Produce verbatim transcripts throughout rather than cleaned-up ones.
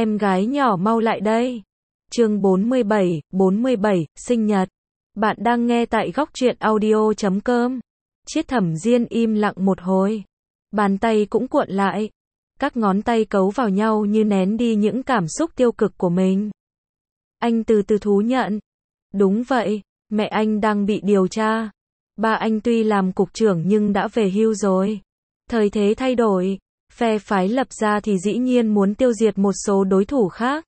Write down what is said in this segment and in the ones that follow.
em gái nhỏ mau lại đây. Chương bốn mươi bảy, bốn mươi bảy, sinh nhật. Bạn đang nghe tại góc truyện audio chấm com. Chiết Thẩm Diên im lặng một hồi. Bàn tay cũng cuộn lại. Các ngón tay cấu vào nhau như nén đi những cảm xúc tiêu cực của mình. Anh từ từ thú nhận. Đúng vậy, mẹ anh đang bị điều tra. Ba anh tuy làm cục trưởng nhưng đã về hưu rồi. Thời thế thay đổi, phe phái lập ra thì dĩ nhiên muốn tiêu diệt một số đối thủ khác.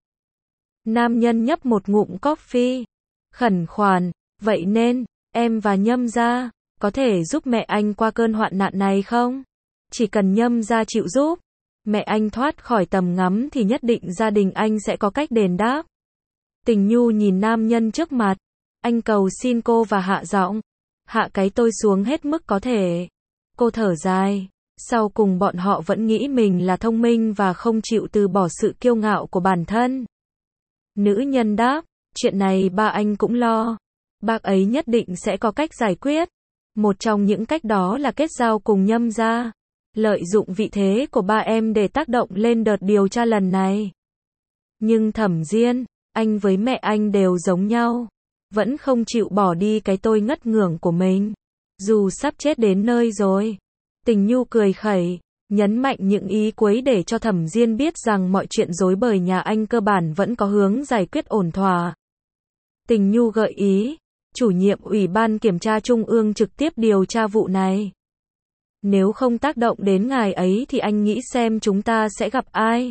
Nam nhân nhấp một ngụm coffee, khẩn khoản, vậy nên, em và Nhâm gia, có thể giúp mẹ anh qua cơn hoạn nạn này không? Chỉ cần Nhâm gia chịu giúp, mẹ anh thoát khỏi tầm ngắm thì nhất định gia đình anh sẽ có cách đền đáp. Tình Nhu nhìn nam nhân trước mặt, anh cầu xin cô và hạ giọng, hạ cái tôi xuống hết mức có thể. Cô thở dài, sau cùng bọn họ vẫn nghĩ mình là thông minh và không chịu từ bỏ sự kiêu ngạo của bản thân. Nữ nhân đáp, chuyện này ba anh cũng lo. Bác ấy nhất định sẽ có cách giải quyết. Một trong những cách đó là kết giao cùng Nhâm gia, lợi dụng vị thế của ba em để tác động lên đợt điều tra lần này. Nhưng Thẩm Diên, anh với mẹ anh đều giống nhau, vẫn không chịu bỏ đi cái tôi ngất ngưởng của mình, dù sắp chết đến nơi rồi. Tình Nhu cười khẩy, nhấn mạnh những ý cuối để cho Thẩm Diên biết rằng mọi chuyện rối bời nhà anh cơ bản vẫn có hướng giải quyết ổn thỏa. Tình Nhu gợi ý, chủ nhiệm Ủy ban Kiểm tra Trung ương trực tiếp điều tra vụ này. Nếu không tác động đến ngài ấy thì anh nghĩ xem chúng ta sẽ gặp ai?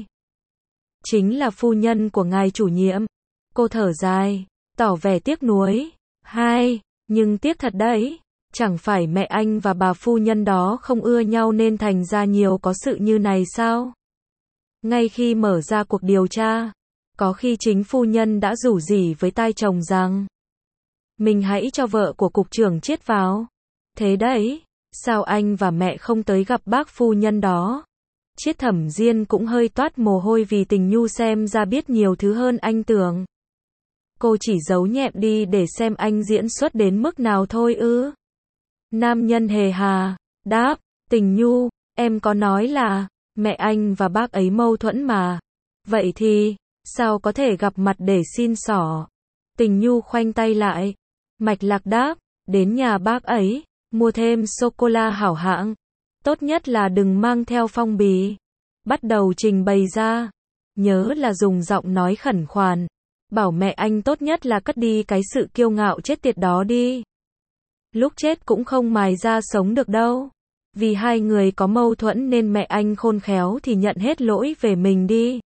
Chính là phu nhân của ngài chủ nhiệm. Cô thở dài, tỏ vẻ tiếc nuối. Hai, nhưng tiếc thật đấy. Chẳng phải mẹ anh và bà phu nhân đó không ưa nhau nên thành ra nhiều có sự như này sao? Ngay khi mở ra cuộc điều tra, có khi chính phu nhân đã rủ rỉ với tai chồng rằng mình hãy cho vợ của cục trưởng Chiết vào. Thế đấy, sao anh và mẹ không tới gặp bác phu nhân đó? Chiết Thẩm Diên cũng hơi toát mồ hôi vì Tình Nhu xem ra biết nhiều thứ hơn anh tưởng. Cô chỉ giấu nhẹm đi để xem anh diễn xuất đến mức nào thôi ư. Nam nhân hề hà, đáp, Tình Nhu, em có nói là, mẹ anh và bác ấy mâu thuẫn mà. Vậy thì, sao có thể gặp mặt để xin xỏ? Tình Nhu khoanh tay lại, mạch lạc đáp, đến nhà bác ấy, mua thêm sô-cô-la hảo hạng. Tốt nhất là đừng mang theo phong bì. Bắt đầu trình bày ra. Nhớ là dùng giọng nói khẩn khoản. Bảo mẹ anh tốt nhất là cất đi cái sự kiêu ngạo chết tiệt đó đi. Lúc chết cũng không mài ra sống được đâu. Vì hai người có mâu thuẫn nên mẹ anh khôn khéo thì nhận hết lỗi về mình đi.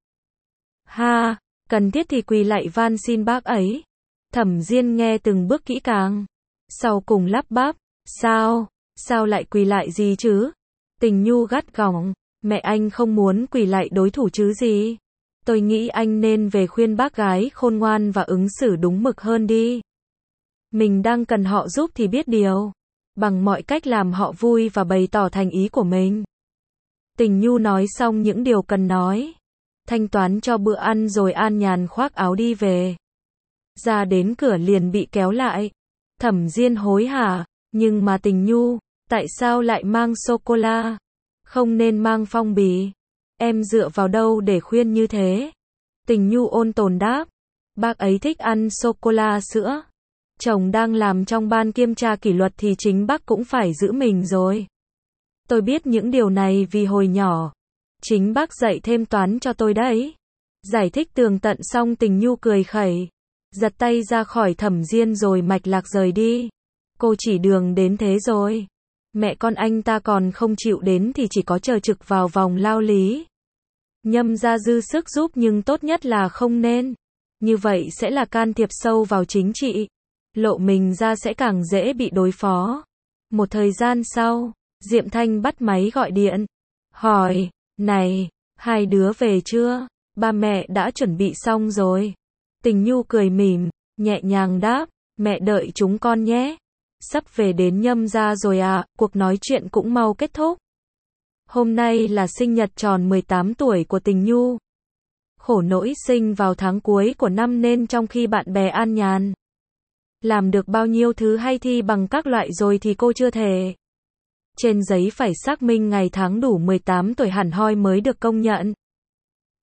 Ha, cần thiết thì quỳ lạy van xin bác ấy. Thẩm Diên nghe từng bước kỹ càng. Sau cùng lắp bắp, sao, sao lại quỳ lại gì chứ? Tình Nhu gắt gỏng, mẹ anh không muốn quỳ lạy đối thủ chứ gì. Tôi nghĩ anh nên về khuyên bác gái khôn ngoan và ứng xử đúng mực hơn đi. Mình đang cần họ giúp thì biết điều. Bằng mọi cách làm họ vui và bày tỏ thành ý của mình. Tình Nhu nói xong những điều cần nói. Thanh toán cho bữa ăn rồi an nhàn khoác áo đi về. Ra đến cửa liền bị kéo lại. Thẩm Diên hối hả, nhưng mà Tình Nhu, tại sao lại mang sô-cô-la? Không nên mang phong bì. Em dựa vào đâu để khuyên như thế? Tình Nhu ôn tồn đáp. Bác ấy thích ăn sô-cô-la sữa. Chồng đang làm trong ban kiểm tra kỷ luật thì chính bác cũng phải giữ mình rồi. Tôi biết những điều này vì hồi nhỏ, chính bác dạy thêm toán cho tôi đấy. Giải thích tường tận xong Tình Nhu cười khẩy, giật tay ra khỏi Thẩm Diên rồi mạch lạc rời đi. Cô chỉ đường đến thế rồi. Mẹ con anh ta còn không chịu đến thì chỉ có chờ trực vào vòng lao lý. Nhâm gia dư sức giúp nhưng tốt nhất là không nên. Như vậy sẽ là can thiệp sâu vào chính trị. Lộ mình ra sẽ càng dễ bị đối phó. Một thời gian sau, Diệm Thanh bắt máy gọi điện. Hỏi, này, hai đứa về chưa? Ba mẹ đã chuẩn bị xong rồi. Tình Nhu cười mỉm, nhẹ nhàng đáp, mẹ đợi chúng con nhé. Sắp về đến Nhâm gia rồi à, cuộc nói chuyện cũng mau kết thúc. Hôm nay là sinh nhật tròn mười tám tuổi của Tình Nhu. Khổ nỗi sinh vào tháng cuối của năm nên trong khi bạn bè an nhàn làm được bao nhiêu thứ hay thi bằng các loại rồi thì cô chưa thể. Trên giấy phải xác minh ngày tháng đủ mười tám tuổi hẳn hoi mới được công nhận.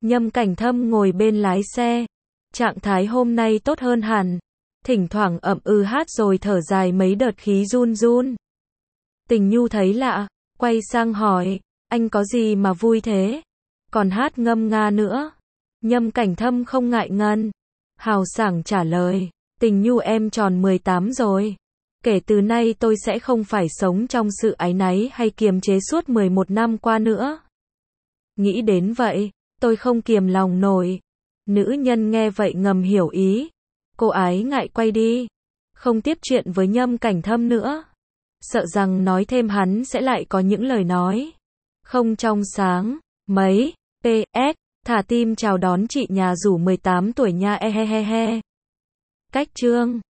Nhâm Cảnh Thâm ngồi bên lái xe. Trạng thái hôm nay tốt hơn hẳn. Thỉnh thoảng ậm ừ hát rồi thở dài mấy đợt khí run run. Tình Nhu thấy lạ, quay sang hỏi, anh có gì mà vui thế? Còn hát ngâm nga nữa. Nhâm Cảnh Thâm không ngại ngần, hào sảng trả lời, Tình Nhu em tròn mười tám rồi. Kể từ nay tôi sẽ không phải sống trong sự áy náy hay kiềm chế suốt mười một năm qua nữa. Nghĩ đến vậy, tôi không kiềm lòng nổi. Nữ nhân nghe vậy ngầm hiểu ý. Cô ái ngại quay đi, không tiếp chuyện với Nhâm Cảnh Thâm nữa. Sợ rằng nói thêm hắn sẽ lại có những lời nói không trong sáng. Mấy, pê ét, thả tim chào đón chị nhà rủ mười tám tuổi nha e he he he. Cách chương